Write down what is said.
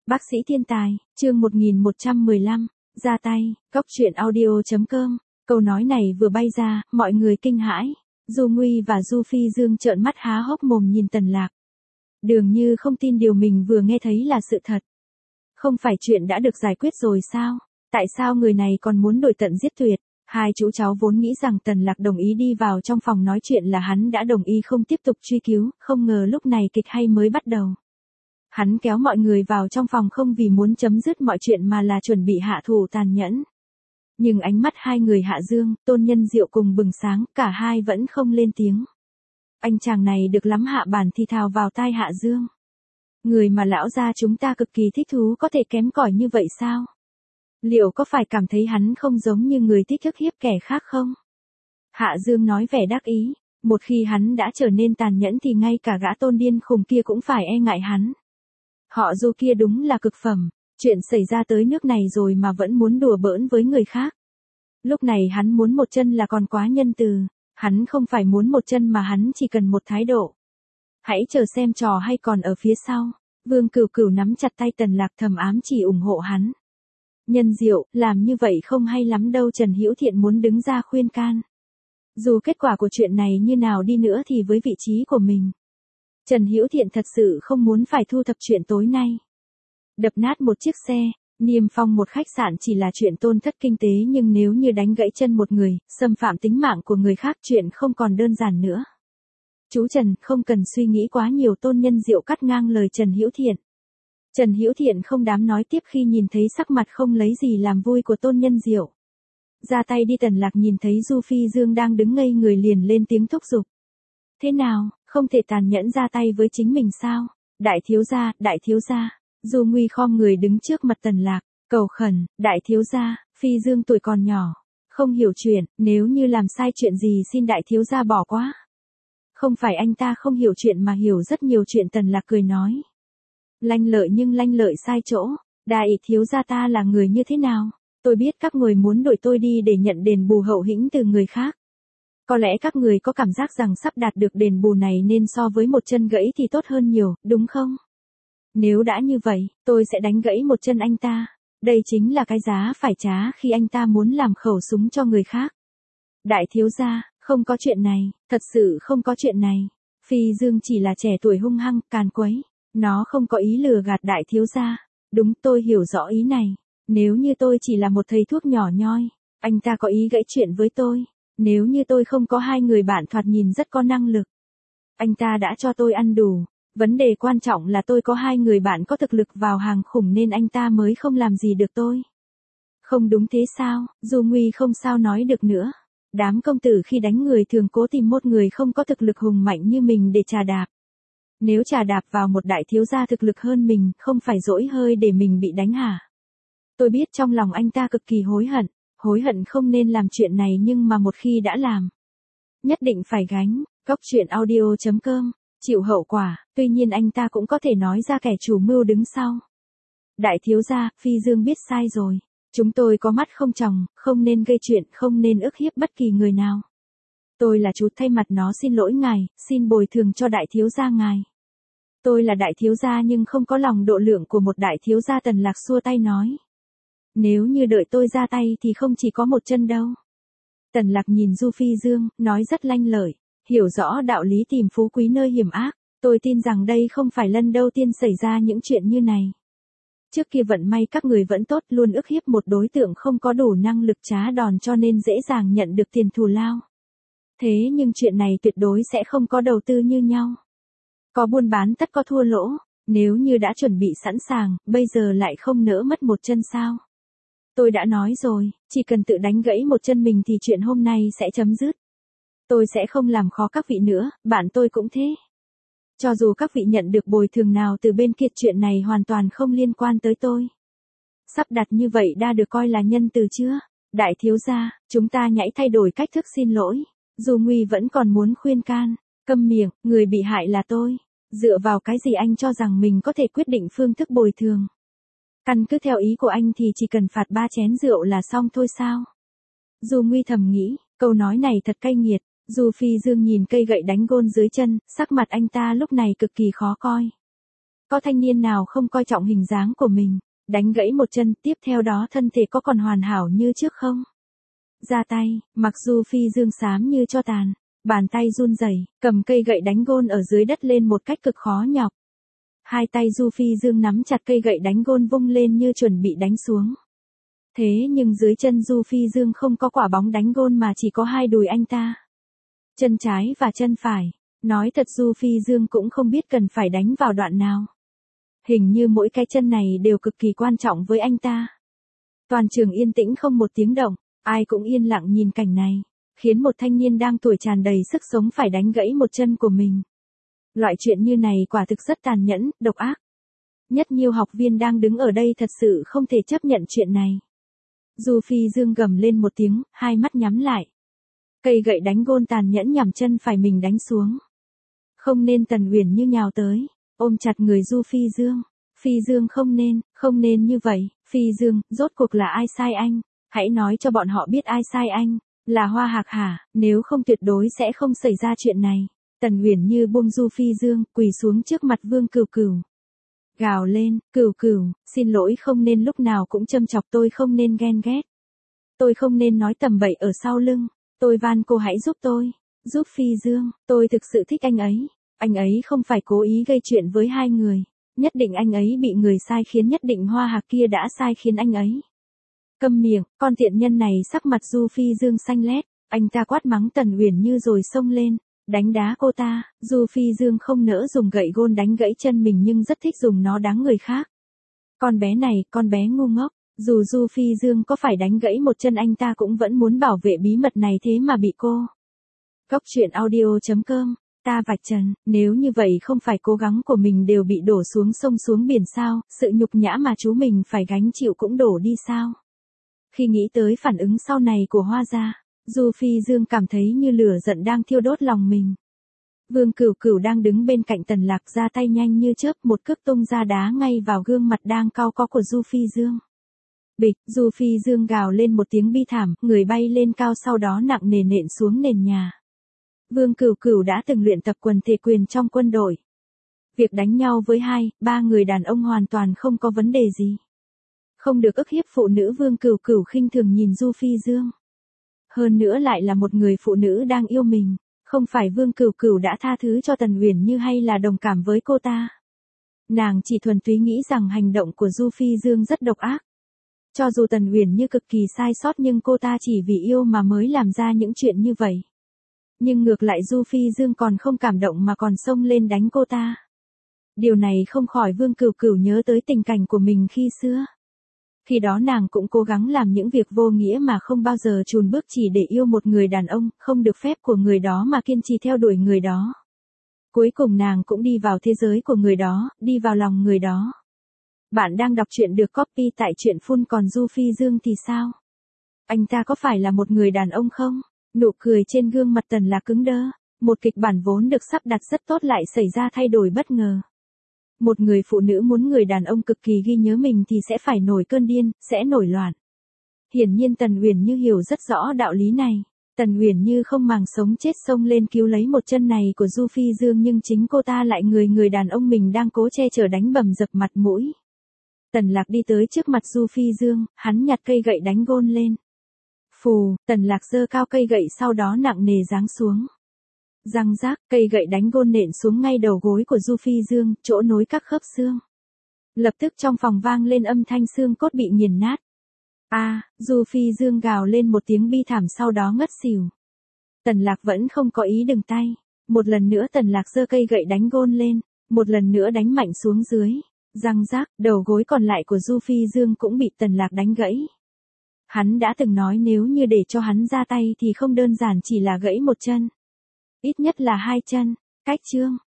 Bác sĩ thiên tài, chương 1115, ra tay, Cóc truyện audio.com. Câu nói này vừa bay ra, mọi người kinh hãi. Du Nguy và Du Phi Dương trợn mắt há hốc mồm nhìn Tần Lạc. Dường như không tin điều mình vừa nghe thấy là sự thật. Không phải chuyện đã được giải quyết rồi sao? Tại sao người này còn muốn đổi tận giết tuyệt? Hai chú cháu vốn nghĩ rằng Tần Lạc đồng ý đi vào trong phòng nói chuyện là hắn đã đồng ý không tiếp tục truy cứu, không ngờ lúc này kịch hay mới bắt đầu. Hắn kéo mọi người vào trong phòng không vì muốn chấm dứt mọi chuyện mà là chuẩn bị hạ thủ tàn nhẫn. Nhưng ánh mắt hai người Hạ Dương, Tôn Nhân Diệu cùng bừng sáng, cả hai vẫn không lên tiếng. Anh chàng này được lắm, Hạ Bản thì thào vào tai Hạ Dương. Người mà lão gia chúng ta cực kỳ thích thú có thể kém cỏi như vậy sao? Liệu có phải cảm thấy hắn không giống như người thích ức hiếp kẻ khác không? Hạ Dương nói vẻ đắc ý, một khi hắn đã trở nên tàn nhẫn thì ngay cả gã tôn điên khùng kia cũng phải e ngại hắn. Họ Du kia đúng là cực phẩm, chuyện xảy ra tới nước này rồi mà vẫn muốn đùa bỡn với người khác. Lúc này hắn muốn một chân là còn quá nhân từ, hắn không phải muốn một chân mà hắn chỉ cần một thái độ. Hãy chờ xem trò hay còn ở phía sau. Vương Cửu Cửu nắm chặt tay Tần Lạc thầm ám chỉ ủng hộ hắn. Nhân Diệu, làm như vậy không hay lắm đâu. Trần Hữu Thiện muốn đứng ra khuyên can. Dù kết quả của chuyện này như nào đi nữa thì với vị trí của mình, Trần Hữu Thiện thật sự không muốn phải thu thập chuyện tối nay. Đập nát một chiếc xe, niêm phong một khách sạn chỉ là chuyện tổn thất kinh tế, nhưng nếu như đánh gãy chân một người, xâm phạm tính mạng của người khác, chuyện không còn đơn giản nữa. Chú Trần, không cần suy nghĩ quá nhiều. Tôn Nhân Diệu cắt ngang lời Trần Hữu Thiện. Trần Hữu Thiện không dám nói tiếp khi nhìn thấy sắc mặt không lấy gì làm vui của Tôn Nhân Diệu. Ra tay đi. Tần Lạc nhìn thấy Du Phi Dương đang đứng ngây người liền lên tiếng thúc giục. Thế nào, không thể tàn nhẫn ra tay với chính mình sao? Đại thiếu gia, đại thiếu gia. Du Nguy khom người đứng trước mặt Tần Lạc, cầu khẩn, đại thiếu gia, Phi Dương tuổi còn nhỏ, không hiểu chuyện, nếu như làm sai chuyện gì xin đại thiếu gia bỏ qua. Không phải anh ta không hiểu chuyện mà hiểu rất nhiều chuyện. Tần Lạc cười nói. Lanh lợi nhưng lanh lợi sai chỗ. Đại thiếu gia ta là người như thế nào? Tôi biết các người muốn đuổi tôi đi để nhận đền bù hậu hĩnh từ người khác. Có lẽ các người có cảm giác rằng sắp đạt được đền bù này nên so với một chân gãy thì tốt hơn nhiều, đúng không? Nếu đã như vậy, tôi sẽ đánh gãy một chân anh ta. Đây chính là cái giá phải trả khi anh ta muốn làm khẩu súng cho người khác. Đại thiếu gia, không có chuyện này, thật sự không có chuyện này. Phi Dương chỉ là trẻ tuổi hung hăng, càn quấy. Nó không có ý lừa gạt đại thiếu gia. Đúng, tôi hiểu rõ ý này. Nếu như tôi chỉ là một thầy thuốc nhỏ nhoi, anh ta có ý gãy chuyện với tôi. Nếu như tôi không có hai người bạn thoạt nhìn rất có năng lực, anh ta đã cho tôi ăn đủ. Vấn đề quan trọng là tôi có hai người bạn có thực lực vào hàng khủng nên anh ta mới không làm gì được tôi. Không đúng thế sao? Du Nguy không sao nói được nữa. Đám công tử khi đánh người thường cố tìm một người không có thực lực hùng mạnh như mình để trà đạp. Nếu trà đạp vào một đại thiếu gia thực lực hơn mình, không phải dỗi hơi để mình bị đánh hả? Tôi biết trong lòng anh ta cực kỳ hối hận không nên làm chuyện này, nhưng mà một khi đã làm, nhất định phải gánh. Cóc truyện audio.com, chịu hậu quả. Tuy nhiên anh ta cũng có thể nói ra kẻ chủ mưu đứng sau. Đại thiếu gia, Phi Dương biết sai rồi. Chúng tôi có mắt không tròng, không nên gây chuyện, không nên ức hiếp bất kỳ người nào. Tôi là chú thay mặt nó xin lỗi ngài, xin bồi thường cho đại thiếu gia ngài. Tôi là đại thiếu gia nhưng không có lòng độ lượng của một đại thiếu gia. Tần Lạc xua tay nói. Nếu như đợi tôi ra tay thì không chỉ có một chân đâu. Tần Lạc nhìn Du Phi Dương, nói rất lanh lợi, hiểu rõ đạo lý tìm phú quý nơi hiểm ác. Tôi tin rằng đây không phải lần đầu tiên xảy ra những chuyện như này. Trước kia vận may các người vẫn tốt, luôn ức hiếp một đối tượng không có đủ năng lực trá đòn cho nên dễ dàng nhận được tiền thù lao. Thế nhưng chuyện này tuyệt đối sẽ không có đầu tư như nhau. Có buôn bán tất có thua lỗ. Nếu như đã chuẩn bị sẵn sàng, bây giờ lại không nỡ mất một chân sao? Tôi đã nói rồi, chỉ cần tự đánh gãy một chân mình thì chuyện hôm nay sẽ chấm dứt. Tôi sẽ không làm khó các vị nữa, bạn tôi cũng thế. Cho dù các vị nhận được bồi thường nào từ bên kia, chuyện này hoàn toàn không liên quan tới tôi. Sắp đặt như vậy đã được coi là nhân từ chưa? Đại thiếu gia, chúng ta nhảy thay đổi cách thức xin lỗi. Du Nguy vẫn còn muốn khuyên can. Câm miệng, người bị hại là tôi. Dựa vào cái gì anh cho rằng mình có thể quyết định phương thức bồi thường? Căn cứ theo ý của anh thì chỉ cần phạt 3 chén rượu là xong thôi sao? Du Nguy thầm nghĩ, câu nói này thật cay nghiệt. Du Phi Dương nhìn cây gậy đánh gôn dưới chân, sắc mặt anh ta lúc này cực kỳ khó coi. Có thanh niên nào không coi trọng hình dáng của mình, đánh gãy một chân, tiếp theo đó thân thể có còn hoàn hảo như trước không? Ra tay, mặc dù Phi Dương xám như tro tàn, bàn tay run rẩy, cầm cây gậy đánh gôn ở dưới đất lên một cách cực khó nhọc. Hai tay Du Phi Dương nắm chặt cây gậy đánh gôn vung lên như chuẩn bị đánh xuống. Thế nhưng dưới chân Du Phi Dương không có quả bóng đánh gôn mà chỉ có hai đùi anh ta. Chân trái và chân phải. Nói thật Du Phi Dương cũng không biết cần phải đánh vào đoạn nào. Hình như mỗi cái chân này đều cực kỳ quan trọng với anh ta. Toàn trường yên tĩnh không một tiếng động, ai cũng yên lặng nhìn cảnh này, khiến một thanh niên đang tuổi tràn đầy sức sống phải đánh gãy một chân của mình. Loại chuyện như này quả thực rất tàn nhẫn, độc ác. Nhất nhiều học viên đang đứng ở đây thật sự không thể chấp nhận chuyện này. Du Phi Dương gầm lên một tiếng, hai mắt nhắm lại. Cây gậy đánh gôn tàn nhẫn nhằm chân phải mình đánh xuống. Không nên Tần Uyển Như nhào tới, ôm chặt người Du Phi Dương. Phi Dương không nên như vậy. Phi Dương, rốt cuộc là ai sai anh? Hãy nói cho bọn họ biết ai sai anh. Là Hoa Hạc hả? Nếu không tuyệt đối sẽ không xảy ra chuyện này. Tần Uyển Như buông Du Phi Dương, quỳ xuống trước mặt Vương Cửu Cửu. Gào lên, Cửu Cửu, xin lỗi, không nên lúc nào cũng châm chọc tôi, không nên ghen ghét. Tôi không nên nói tầm bậy ở sau lưng. Tôi van cô hãy giúp tôi. Giúp Phi Dương, tôi thực sự thích anh ấy. Anh ấy không phải cố ý gây chuyện với hai người. Nhất định anh ấy bị người sai khiến, nhất định Hoa Hạc kia đã sai khiến anh ấy. Câm miệng, con tiện nhân này. Sắc mặt Du Phi Dương xanh lét, anh ta quát mắng Tần Uyển Như rồi xông lên, đánh đá cô ta. Du Phi Dương không nỡ dùng gậy gôn đánh gãy chân mình nhưng rất thích dùng nó đánh người khác. Con bé này, con bé ngu ngốc, dù Du Phi Dương có phải đánh gãy một chân anh ta cũng vẫn muốn bảo vệ bí mật này, thế mà bị cô. Góc truyện audio.com, ta vạch trần, nếu như vậy không phải cố gắng của mình đều bị đổ xuống sông xuống biển sao, sự nhục nhã mà chú mình phải gánh chịu cũng đổ đi sao. Khi nghĩ tới phản ứng sau này của Hoa gia, Du Phi Dương cảm thấy như lửa giận đang thiêu đốt lòng mình. Vương Cửu Cửu đang đứng bên cạnh Tần Lạc ra tay nhanh như chớp, một cước tung ra đá ngay vào gương mặt đang cau có của Du Phi Dương. Bịch, Du Phi Dương gào lên một tiếng bi thảm, người bay lên cao sau đó nặng nề nện xuống nền nhà. Vương Cửu Cửu đã từng luyện tập quần thể quyền trong quân đội. Việc đánh nhau với 2-3 người đàn ông hoàn toàn không có vấn đề gì. Không được ức hiếp phụ nữ. Vương Cửu Cửu khinh thường nhìn Du Phi Dương. Hơn nữa lại là một người phụ nữ đang yêu mình. Không phải Vương Cửu Cửu đã tha thứ cho Tần Uyển Như hay là đồng cảm với cô ta. Nàng chỉ thuần túy nghĩ rằng hành động của Du Phi Dương rất độc ác. Cho dù Tần Uyển Như cực kỳ sai sót nhưng cô ta chỉ vì yêu mà mới làm ra những chuyện như vậy. Nhưng ngược lại Du Phi Dương còn không cảm động mà còn xông lên đánh cô ta. Điều này không khỏi Vương Cửu Cửu nhớ tới tình cảnh của mình khi xưa. Khi đó nàng cũng cố gắng làm những việc vô nghĩa mà không bao giờ chùn bước chỉ để yêu một người đàn ông, không được phép của người đó mà kiên trì theo đuổi người đó. Cuối cùng nàng cũng đi vào thế giới của người đó, đi vào lòng người đó. Bạn đang đọc truyện được copy tại truyện Full, còn Du Phi Dương thì sao? Anh ta có phải là một người đàn ông không? Nụ cười trên gương mặt Tần Lạc cứng đơ, một kịch bản vốn được sắp đặt rất tốt lại xảy ra thay đổi bất ngờ. Một người phụ nữ muốn người đàn ông cực kỳ ghi nhớ mình thì sẽ phải nổi cơn điên, sẽ nổi loạn. Hiển nhiên Tần Uyển Như hiểu rất rõ đạo lý này. Tần Uyển Như không màng sống chết xông lên cứu lấy một chân này của Du Phi Dương nhưng chính cô ta lại người đàn ông mình đang cố che chở đánh bầm dập mặt mũi. Tần Lạc đi tới trước mặt Du Phi Dương, hắn nhặt cây gậy đánh gôn lên. Phù, Tần Lạc giơ cao cây gậy sau đó nặng nề giáng xuống. Răng rác, cây gậy đánh gôn nện xuống ngay đầu gối của Du Phi Dương, chỗ nối các khớp xương. Lập tức trong phòng vang lên âm thanh xương cốt bị nghiền nát. Du Phi Dương gào lên một tiếng bi thảm sau đó ngất xỉu. Tần Lạc vẫn không có ý dừng tay. Một lần nữa Tần Lạc giơ cây gậy đánh gôn lên, một lần nữa đánh mạnh xuống dưới. Răng rác, đầu gối còn lại của Du Phi Dương cũng bị Tần Lạc đánh gãy. Hắn đã từng nói nếu như để cho hắn ra tay thì không đơn giản chỉ là gãy một chân. Ít nhất là 2 chân. Cách chương.